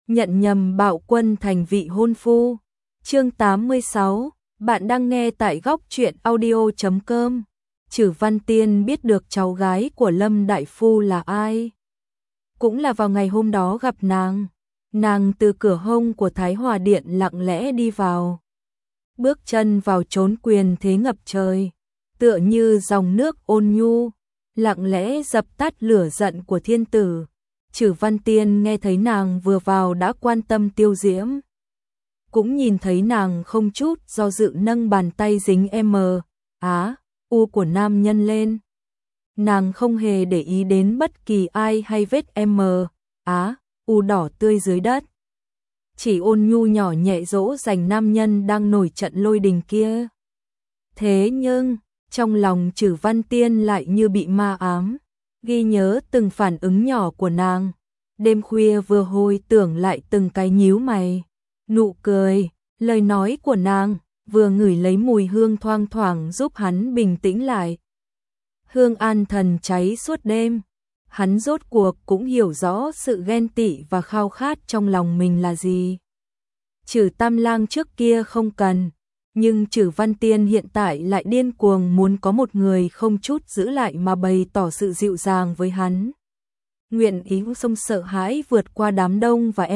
nhận nhầm Bạo Quân thành vị hôn phu. Chương 86, bạn đang nghe tại góc truyện audio.com. Trử Văn Tiên biết được cháu gái của Lâm đại phu là ai. Cũng là vào ngày hôm đó gặp nàng từ cửa hông của Thái Hòa Điện lặng lẽ đi vào. Bước chân vào chốn quyền thế ngập trời, tựa như dòng nước ôn nhu, lặng lẽ dập tắt lửa giận của thiên tử. Trử Văn Tiên nghe thấy nàng vừa vào đã quan tâm tiêu diễm. Cũng nhìn thấy nàng không chút do dự nâng bàn tay dính U của nam nhân lên. Nàng không hề để ý đến bất kỳ ai hay vết U đỏ tươi dưới đất. Chỉ ôn nhu nhỏ nhẹ dỗ dành nam nhân đang nổi trận lôi đình kia. Thế nhưng, trong lòng Trử Văn Tiên lại như bị ma ám, ghi nhớ từng phản ứng nhỏ của nàng. Đêm khuya vừa hồi tưởng lại từng cái nhíu mày, nụ cười, lời nói của nàng, vừa ngửi lấy mùi hương thoang thoảng giúp hắn bình tĩnh lại. Hương an thần cháy suốt đêm, hắn rốt cuộc cũng hiểu rõ sự ghen tị và khao khát trong lòng mình là gì. Trử Tam Lang trước kia không cần, nhưng Trử Văn Tiên hiện tại lại điên cuồng muốn có một người không chút giữ lại mà bày tỏ sự dịu dàng với hắn. Nguyện ý sông sợ hãi vượt qua đám đông và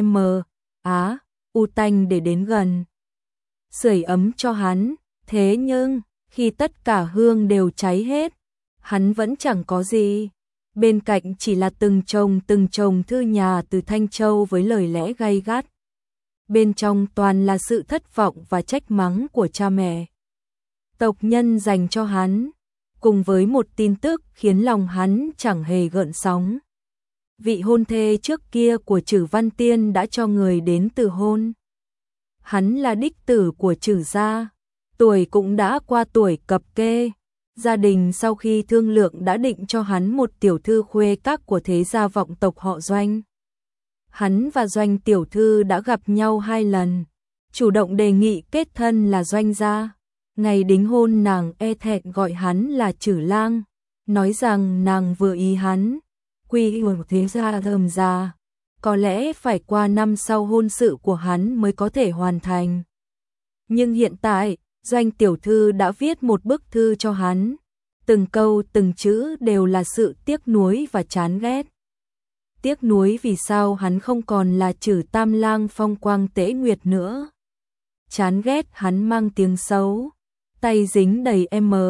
U tanh để đến gần, sưởi ấm cho hắn. Thế nhưng, khi tất cả hương đều cháy hết, hắn vẫn chẳng có gì. Bên cạnh chỉ là từng chồng thư nhà từ Thanh Châu với lời lẽ gay gắt. Bên trong toàn là sự thất vọng và trách mắng của cha mẹ, tộc nhân dành cho hắn, cùng với một tin tức khiến lòng hắn chẳng hề gợn sóng. Vị hôn thê trước kia của Trử Văn Tiên đã cho người đến từ hôn. Hắn là đích tử của Trử gia, tuổi cũng đã qua tuổi cập kê. Gia đình sau khi thương lượng đã định cho hắn một tiểu thư khuê các của thế gia vọng tộc họ Doanh. Hắn và Doanh tiểu thư đã gặp nhau 2 lần, chủ động đề nghị kết thân là Doanh gia. Ngày đính hôn nàng e thẹn gọi hắn là Trử Lang, nói rằng nàng vừa ý hắn, quy ước thế gia thơm gia, có lẽ phải qua năm sau hôn sự của hắn mới có thể hoàn thành. Nhưng hiện tại, Doanh tiểu thư đã viết một bức thư cho hắn, từng câu từng chữ đều là sự tiếc nuối và chán ghét. Tiếc nuối vì sao hắn không còn là Trử Tam Lang phong quang tế nguyệt nữa. Chán ghét hắn mang tiếng xấu, tay dính đầy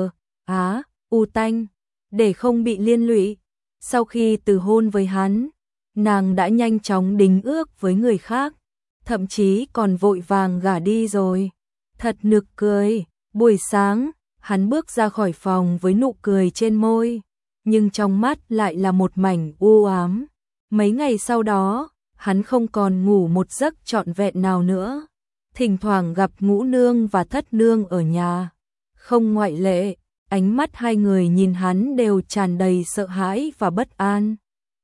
U tanh, để không bị liên lụy. Sau khi từ hôn với hắn, nàng đã nhanh chóng đính ước với người khác, thậm chí còn vội vàng gả đi rồi. Thật nực cười. Buổi sáng, hắn bước ra khỏi phòng với nụ cười trên môi, nhưng trong mắt lại là một mảnh u ám. Mấy ngày sau đó, hắn không còn ngủ một giấc trọn vẹn nào nữa. Thỉnh thoảng gặp Ngũ nương và Thất nương ở nhà, không ngoại lệ, ánh mắt hai người nhìn hắn đều tràn đầy sợ hãi và bất an.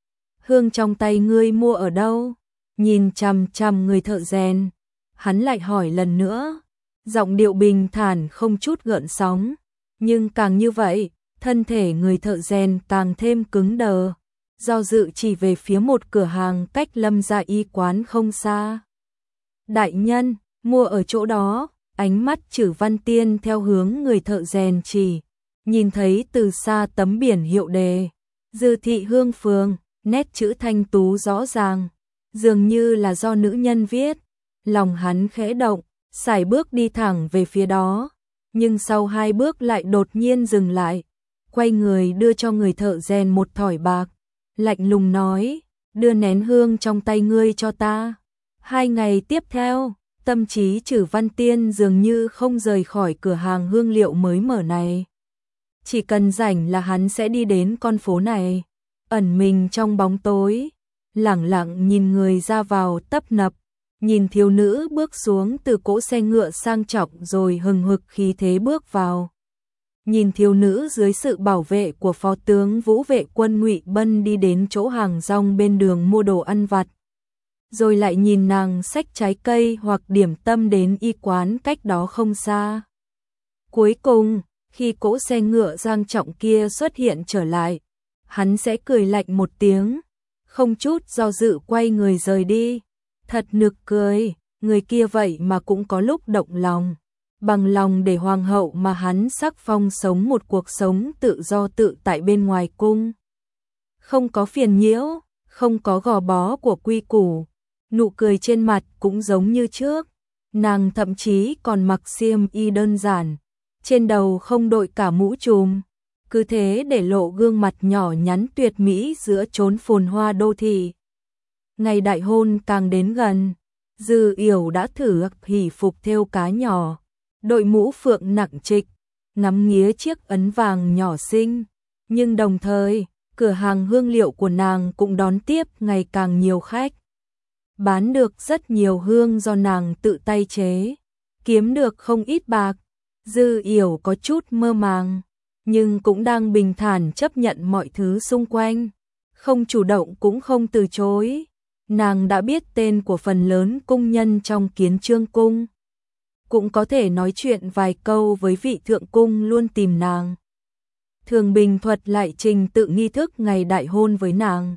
Hương trong tay ngươi mua ở đâu? Nhìn chằm chằm người thợ rèn, hắn lại hỏi lần nữa. Giọng điệu bình thản không chút gợn sóng, nhưng càng như vậy, thân thể người thợ rèn càng thêm cứng đờ, do dự chỉ về phía một cửa hàng cách Lâm gia y quán không xa. Đại nhân, mua ở chỗ đó. Ánh mắt Trử Văn Tiên theo hướng người thợ rèn chỉ, nhìn thấy từ xa tấm biển hiệu đề Dư thị Hương phường, nét chữ thanh tú rõ ràng, dường như là do nữ nhân viết. Lòng hắn khẽ động, sải bước đi thẳng về phía đó, nhưng sau 2 bước lại đột nhiên dừng lại, quay người đưa cho người thợ rèn một thỏi bạc, lạnh lùng nói, đưa nén hương trong tay ngươi cho ta. 2 ngày tiếp theo, tâm trí Trử Văn Tiên dường như không rời khỏi cửa hàng hương liệu mới mở này. Chỉ cần rảnh là hắn sẽ đi đến con phố này, ẩn mình trong bóng tối, lẳng lặng nhìn người ra vào tấp nập. Nhìn thiếu nữ bước xuống từ cỗ xe ngựa sang trọng rồi hừng hực khí thế bước vào. Nhìn thiếu nữ dưới sự bảo vệ của phó tướng Vũ Vệ Quân Ngụy Bân đi đến chỗ hàng rong bên đường mua đồ ăn vặt. Rồi lại nhìn nàng xách trái cây hoặc điểm tâm đến y quán cách đó không xa. Cuối cùng, khi cỗ xe ngựa sang trọng kia xuất hiện trở lại, hắn sẽ cười lạnh một tiếng, không chút do dự quay người rời đi. Thật nực cười, người kia vậy mà cũng có lúc động lòng. Bằng lòng để hoàng hậu mà hắn sắc phong sống một cuộc sống tự do tự tại bên ngoài cung. Không có phiền nhiễu, không có gò bó của quy củ, nụ cười trên mặt cũng giống như trước. Nàng thậm chí còn mặc xiêm y đơn giản, trên đầu không đội cả mũ trùm, cứ thế để lộ gương mặt nhỏ nhắn tuyệt mỹ giữa chốn phồn hoa đô thị. Ngày đại hôn càng đến gần, Dư Yểu đã thử hỷ phục thêu cá nhỏ, đội mũ phượng nặng trịch, ngắm nghía chiếc ấn vàng nhỏ xinh, nhưng đồng thời, cửa hàng hương liệu của nàng cũng đón tiếp ngày càng nhiều khách. Bán được rất nhiều hương do nàng tự tay chế, kiếm được không ít bạc. Dư Yểu có chút mơ màng, nhưng cũng đang bình thản chấp nhận mọi thứ xung quanh, không chủ động cũng không từ chối. Nàng đã biết tên của phần lớn cung nhân trong Kiến Chương cung, cũng có thể nói chuyện vài câu với vị thượng cung luôn tìm nàng. Thường Bình thuật lại trình tự nghi thức ngày đại hôn với nàng.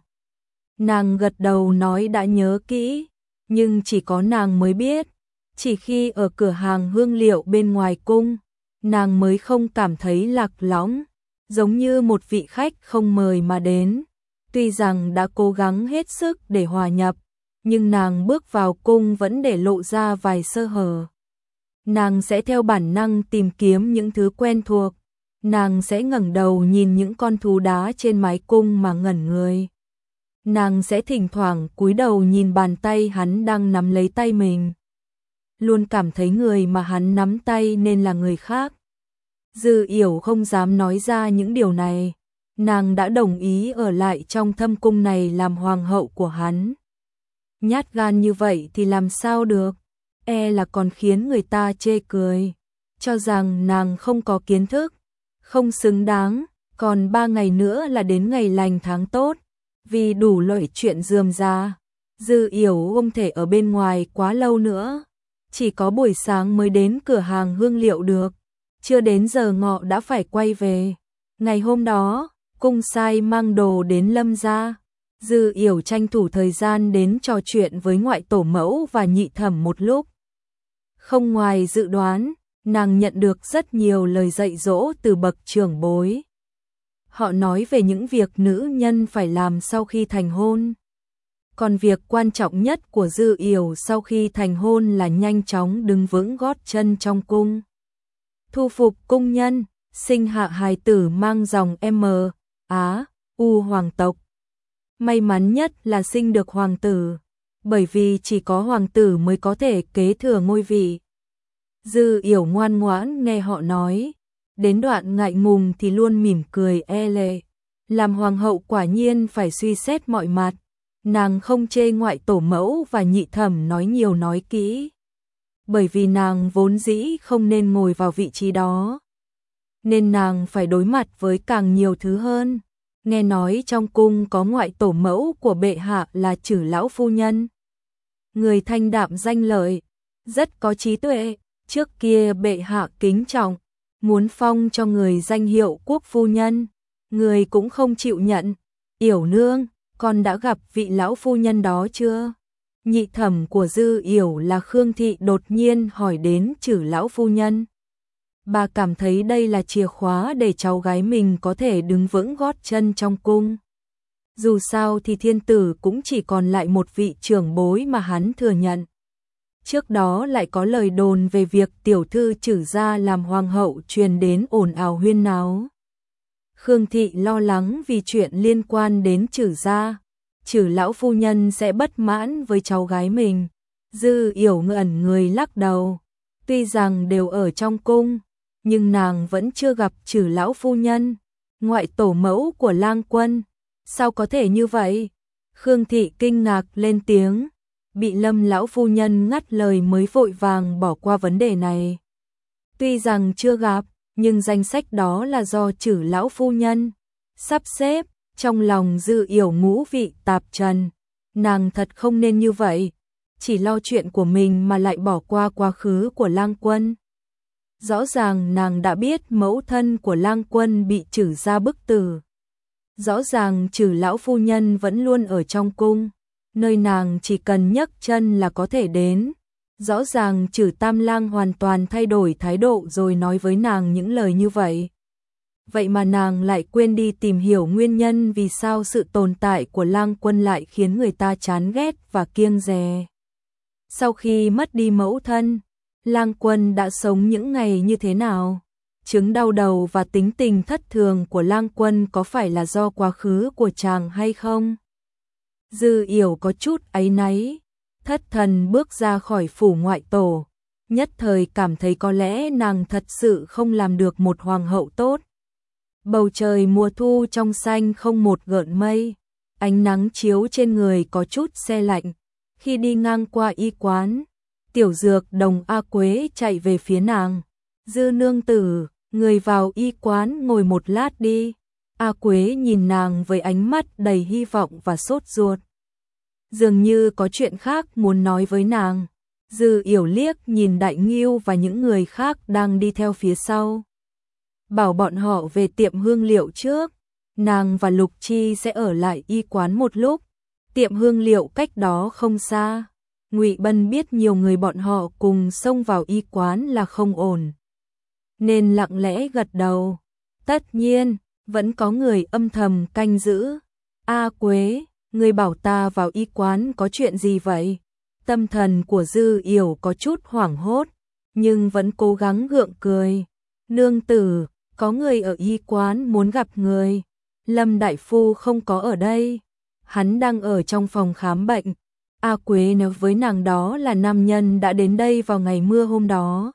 Nàng gật đầu nói đã nhớ kỹ, nhưng chỉ có nàng mới biết. Chỉ khi ở cửa hàng hương liệu bên ngoài cung, nàng mới không cảm thấy lạc lõng, giống như một vị khách không mời mà đến. Tuy rằng đã cố gắng hết sức để hòa nhập, nhưng nàng bước vào cung vẫn để lộ ra vài sơ hở. Nàng sẽ theo bản năng tìm kiếm những thứ quen thuộc. Nàng sẽ ngẩng đầu nhìn những con thú đá trên mái cung mà ngẩn người. Nàng sẽ thỉnh thoảng cúi đầu nhìn bàn tay hắn đang nắm lấy tay mình. Luôn cảm thấy người mà hắn nắm tay nên là người khác. Dư Yểu không dám nói ra những điều này. Nàng đã đồng ý ở lại trong thâm cung này làm hoàng hậu của hắn. Nhát gan như vậy thì làm sao được, e là còn khiến người ta chê cười, cho rằng nàng không có kiến thức, không xứng đáng. Còn 3 ngày nữa là đến ngày lành tháng tốt, vì đủ loại chuyện rườm rà, Dư Yểu không thể ở bên ngoài quá lâu nữa, chỉ có buổi sáng mới đến cửa hàng hương liệu được, chưa đến giờ ngọ đã phải quay về. Ngày hôm đó, cung sai mang đồ đến Lâm gia. Dư Yểu tranh thủ thời gian đến trò chuyện với ngoại tổ mẫu và nhị thẩm một lúc. Không ngoài dự đoán, nàng nhận được rất nhiều lời dạy dỗ từ bậc trưởng bối. Họ nói về những việc nữ nhân phải làm sau khi thành hôn. Còn việc quan trọng nhất của Dư Yểu sau khi thành hôn là nhanh chóng đứng vững gót chân trong cung. Thu phục cung nhân, sinh hạ hài tử mang dòng M, Á, U hoàng tộc. May mắn nhất là sinh được hoàng tử, bởi vì chỉ có hoàng tử mới có thể kế thừa ngôi vị. Dư Yểu ngoan ngoãn nghe họ nói, đến đoạn ngại ngùng thì luôn mỉm cười e lệ. Làm hoàng hậu quả nhiên phải suy xét mọi mặt. Nàng không chê ngoại tổ mẫu và nhị thẩm nói nhiều nói kỹ, bởi vì nàng vốn dĩ không nên ngồi vào vị trí đó, nên nàng phải đối mặt với càng nhiều thứ hơn. Nghe nói trong cung có ngoại tổ mẫu của bệ hạ là Trử lão phu nhân, người thanh đạm danh lợi, rất có trí tuệ. Trước kia bệ hạ kính trọng, muốn phong cho người danh hiệu quốc phu nhân, người cũng không chịu nhận. Yểu nương, con đã gặp vị lão phu nhân đó chưa? Nhị thẩm của Dư Yểu là Khương Thị đột nhiên hỏi đến Trử lão phu nhân. Bà cảm thấy đây là chìa khóa để cháu gái mình có thể đứng vững gót chân trong cung. Dù sao thì thiên tử cũng chỉ còn lại một vị trưởng bối mà hắn thừa nhận. Trước đó lại có lời đồn về việc tiểu thư Trử gia làm hoàng hậu truyền đến ồn ào huyên náo. Khương Thị lo lắng vì chuyện liên quan đến Trử gia, Trử lão phu nhân sẽ bất mãn với cháu gái mình. Dư Yểu ngẩn người lắc đầu, tuy rằng đều ở trong cung, nhưng nàng vẫn chưa gặp Trử lão phu nhân, ngoại tổ mẫu của Lang Quân. Sao có thể như vậy? Khương Thị kinh ngạc lên tiếng, bị Lâm lão phu nhân ngắt lời mới vội vàng bỏ qua vấn đề này. Tuy rằng chưa gặp, nhưng danh sách đó là do Trử lão phu nhân sắp xếp. Trong lòng Dư Yểu ngũ vị tạp trần, nàng thật không nên như vậy, chỉ lo chuyện của mình mà lại bỏ qua quá khứ của Lang Quân. Rõ ràng nàng đã biết mẫu thân của Lang Quân bị Trử gia bức tử. Rõ ràng Trử lão phu nhân vẫn luôn ở trong cung, nơi nàng chỉ cần nhấc chân là có thể đến. Rõ ràng Trử Tam Lang hoàn toàn thay đổi thái độ rồi nói với nàng những lời như vậy. Vậy mà nàng lại quên đi tìm hiểu nguyên nhân vì sao sự tồn tại của Lang Quân lại khiến người ta chán ghét và kiêng dè. Sau khi mất đi mẫu thân, Lang Quân đã sống những ngày như thế nào? Chứng đau đầu và tính tình thất thường của Lang Quân có phải là do quá khứ của chàng hay không? Dư Yểu có chút áy náy, thất thần bước ra khỏi phủ ngoại tổ, nhất thời cảm thấy có lẽ nàng thật sự không làm được một hoàng hậu tốt. Bầu trời mùa thu trong xanh không một gợn mây, ánh nắng chiếu trên người có chút se lạnh. Khi đi ngang qua y quán, tiểu dược đồng A Quế chạy về phía nàng. Dư nương tử, người vào y quán ngồi một lát đi. A Quế nhìn nàng với ánh mắt đầy hy vọng và sốt ruột. Dường như có chuyện khác muốn nói với nàng. Dư Yểu liếc nhìn Đại Ngưu và những người khác đang đi theo phía sau. Bảo bọn họ về tiệm hương liệu trước. Nàng và Lục Chi sẽ ở lại y quán một lúc. Tiệm hương liệu cách đó không xa. Ngụy Bân biết nhiều người bọn họ cùng xông vào y quán là không ổn, nên lặng lẽ gật đầu. Tất nhiên, vẫn có người âm thầm canh giữ. A Quế, người bảo ta vào y quán có chuyện gì vậy? Tâm thần của Dư Yểu có chút hoảng hốt, nhưng vẫn cố gắng gượng cười. Nương tử, có người ở y quán muốn gặp người. Lâm đại phu không có ở đây. Hắn đang ở trong phòng khám bệnh. A Quế nói với nàng đó là nam nhân đã đến đây vào ngày mưa hôm đó.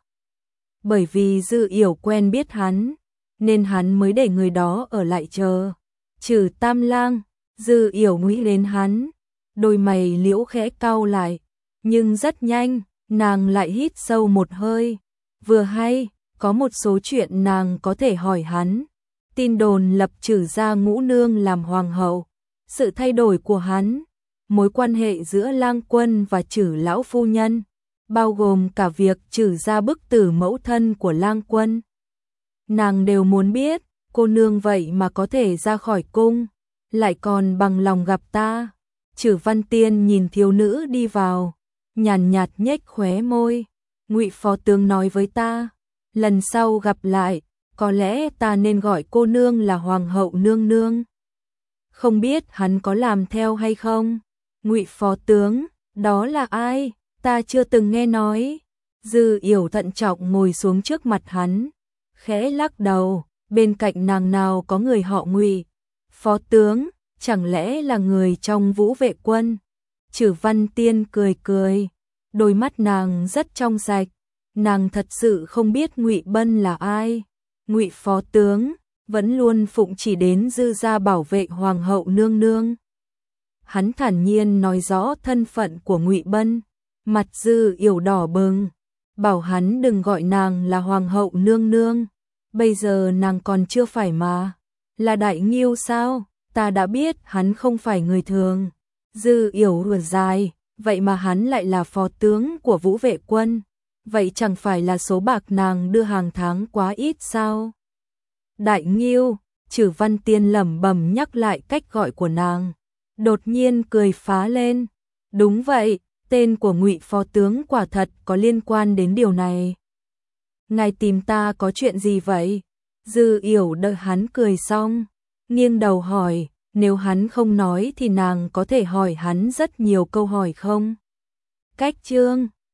Bởi vì Dư Yểu quen biết hắn, nên hắn mới để người đó ở lại chờ. Trừ Tam Lang, Dư Yểu nghĩ đến hắn, đôi mày liễu khẽ cau lại, nhưng rất nhanh, nàng lại hít sâu một hơi. Vừa hay, có một số chuyện nàng có thể hỏi hắn. Tin đồn lập Trử gia ngũ nương làm hoàng hậu, sự thay đổi của hắn, mối quan hệ giữa Lang Quân và Trử lão phu nhân, bao gồm cả việc Trử gia bức tử mẫu thân của Lang Quân. Nàng đều muốn biết, cô nương vậy mà có thể ra khỏi cung, lại còn bằng lòng gặp ta. Trử Văn Tiên nhìn thiếu nữ đi vào, nhàn nhạt nhếch khóe môi. Ngụy phó tướng nói với ta, lần sau gặp lại, có lẽ ta nên gọi cô nương là hoàng hậu nương nương. Không biết hắn có làm theo hay không? Ngụy phó tướng, đó là ai? Ta chưa từng nghe nói. Dư Yểu thận trọng ngồi xuống trước mặt hắn, khẽ lắc đầu, bên cạnh nàng nào có người họ Ngụy. Phó tướng, chẳng lẽ là người trong Vũ Vệ Quân? Trử Văn Tiên cười cười, đôi mắt nàng rất trong sạch, nàng thật sự không biết Ngụy Bân là ai. Ngụy phó tướng vẫn luôn phụng chỉ đến Dư gia bảo vệ hoàng hậu nương nương. Hắn thản nhiên nói rõ thân phận của Ngụy Bân, mặt Dư Yểu đỏ bừng, bảo hắn đừng gọi nàng là hoàng hậu nương nương. Bây giờ nàng còn chưa phải mà. Là Đại Ngưu sao? Ta đã biết hắn không phải người thường. Dư Yểu hừ dài, vậy mà hắn lại là phó tướng của Vũ Vệ Quân. Vậy chẳng phải là số bạc nàng đưa hàng tháng quá ít sao? Đại Ngưu, Trử Văn Tiên lẩm bẩm nhắc lại cách gọi của nàng. Đột nhiên cười phá lên. Đúng vậy, tên của Ngụy phó tướng quả thật có liên quan đến điều này. Ngài tìm ta có chuyện gì vậy? Dư Yểu đợi hắn cười xong, nghiêng đầu hỏi, nếu hắn không nói thì nàng có thể hỏi hắn rất nhiều câu hỏi không? Cách chương